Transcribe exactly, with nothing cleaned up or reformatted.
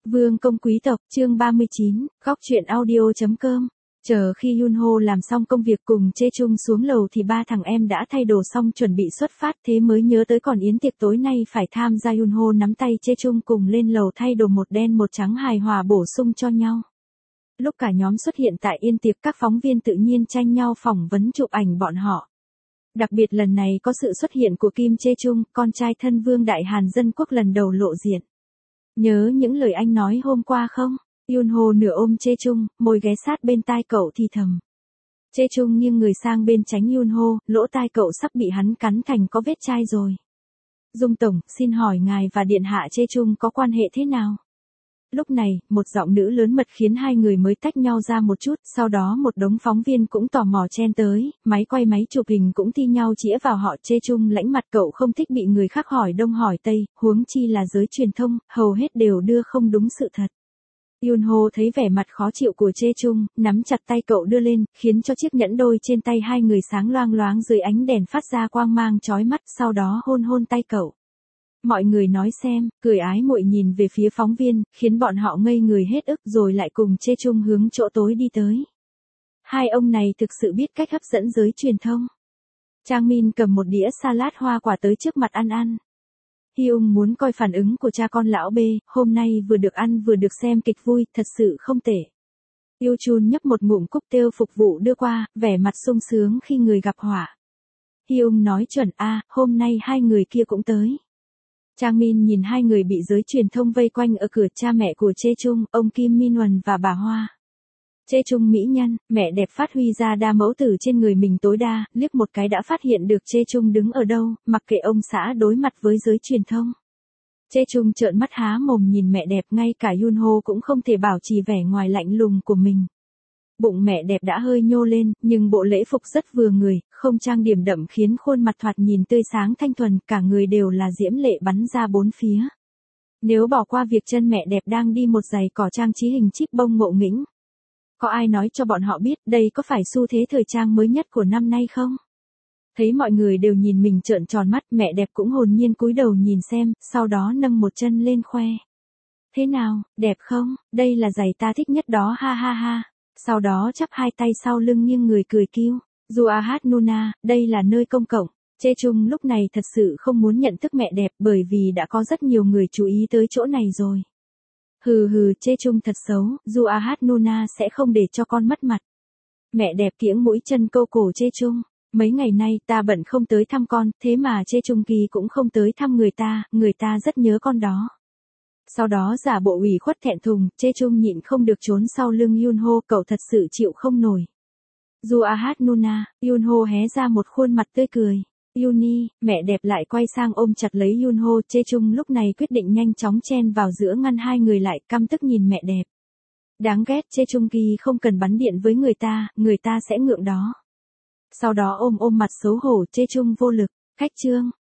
Vương công quý tộc, chương ba mươi chín, góc truyện audio.com. Chờ khi Yunho làm xong công việc cùng Chê Chung xuống lầu thì ba thằng em đã thay đồ xong chuẩn bị xuất phát, thế mới nhớ tới còn yến tiệc tối nay phải tham gia. Yunho nắm tay Chê Chung cùng lên lầu thay đồ một đen một trắng hài hòa bổ sung cho nhau. Lúc cả nhóm xuất hiện tại yên tiệc, các phóng viên tự nhiên tranh nhau phỏng vấn chụp ảnh bọn họ. Đặc biệt lần này có sự xuất hiện của Kim Chê Chung, con trai thân Vương Đại Hàn Dân Quốc lần đầu lộ diện. Nhớ những lời anh nói hôm qua không? Yunho nửa ôm Chê Chung, môi ghé sát bên tai cậu thì thầm. Chê Chung nghiêng người sang bên tránh Yunho, lỗ tai cậu sắp bị hắn cắn thành có vết chai rồi. Dung Tổng, xin hỏi ngài và điện hạ Chê Chung có quan hệ thế nào? Lúc này, một giọng nữ lớn mật khiến hai người mới tách nhau ra một chút, sau đó một đống phóng viên cũng tò mò chen tới, máy quay máy chụp hình cũng thi nhau chĩa vào họ. Chê Chung lãnh mặt, cậu không thích bị người khác hỏi đông hỏi tây, huống chi là giới truyền thông, hầu hết đều đưa không đúng sự thật. Yunho thấy vẻ mặt khó chịu của Chê Chung, nắm chặt tay cậu đưa lên, khiến cho chiếc nhẫn đôi trên tay hai người sáng loang loáng dưới ánh đèn phát ra quang mang chói mắt, sau đó hôn hôn tay cậu. Mọi người nói xem, cười ái muội nhìn về phía phóng viên, khiến bọn họ ngây người hết ức rồi lại cùng Chê Chung hướng chỗ tối đi tới. Hai ông này thực sự biết cách hấp dẫn giới truyền thông. Trang Min cầm một đĩa salad hoa quả tới trước mặt ăn ăn. Hyung muốn coi phản ứng của cha con lão B, hôm nay vừa được ăn vừa được xem kịch vui, thật sự không tệ. Yêu Chun nhấp một ngụm cúc tiêu phục vụ đưa qua, vẻ mặt sung sướng khi người gặp họa. Hyung nói chuẩn a, hôm nay hai người kia cũng tới. Trang Min nhìn hai người bị giới truyền thông vây quanh ở cửa, cha mẹ của Chê Chung, ông Kim Min Huân và bà Hoa. Chê Chung mỹ nhân, mẹ đẹp phát huy ra đa mẫu tử trên người mình tối đa, liếc một cái đã phát hiện được Chê Chung đứng ở đâu, mặc kệ ông xã đối mặt với giới truyền thông. Chê Chung trợn mắt há mồm nhìn mẹ đẹp, ngay cả Yunho cũng không thể bảo trì vẻ ngoài lạnh lùng của mình. Bụng mẹ đẹp đã hơi nhô lên, nhưng bộ lễ phục rất vừa người, không trang điểm đậm khiến khuôn mặt thoạt nhìn tươi sáng thanh thuần, cả người đều là diễm lệ bắn ra bốn phía. Nếu bỏ qua việc chân mẹ đẹp đang đi một giày cỏ trang trí hình chip bông ngộ nghĩnh. Có ai nói cho bọn họ biết đây có phải xu thế thời trang mới nhất của năm nay không? Thấy mọi người đều nhìn mình trợn tròn mắt, mẹ đẹp cũng hồn nhiên cúi đầu nhìn xem, sau đó nâng một chân lên khoe. Thế nào, đẹp không? Đây là giày ta thích nhất đó, ha ha ha. Sau đó chắp hai tay sau lưng nghiêng người cười kêu. Juahat Nuna, đây là nơi công cộng. Chê Chung lúc này thật sự không muốn nhận thức mẹ đẹp bởi vì đã có rất nhiều người chú ý tới chỗ này rồi. Hừ hừ, Chê Chung thật xấu, Juahat Nuna sẽ không để cho con mất mặt. Mẹ đẹp kiễng mũi chân câu cổ Chê Chung. Mấy ngày nay ta bận không tới thăm con, thế mà Chê Chung Kỳ cũng không tới thăm người ta, người ta rất nhớ con đó. Sau đó giả bộ ủy khuất thẹn thùng, Chê Chung nhịn không được trốn sau lưng Yunho, cậu thật sự chịu không nổi. Juahat Nuna, Yunho hé ra một khuôn mặt tươi cười. Yuni, mẹ đẹp lại quay sang ôm chặt lấy Yunho. Chê Chung lúc này quyết định nhanh chóng chen vào giữa ngăn hai người lại, căm tức nhìn mẹ đẹp. Đáng ghét, Chê Chung Kỳ không cần bắn điện với người ta, người ta sẽ ngượng đó. Sau đó ôm ôm mặt xấu hổ, Chê Chung vô lực. Khách trương,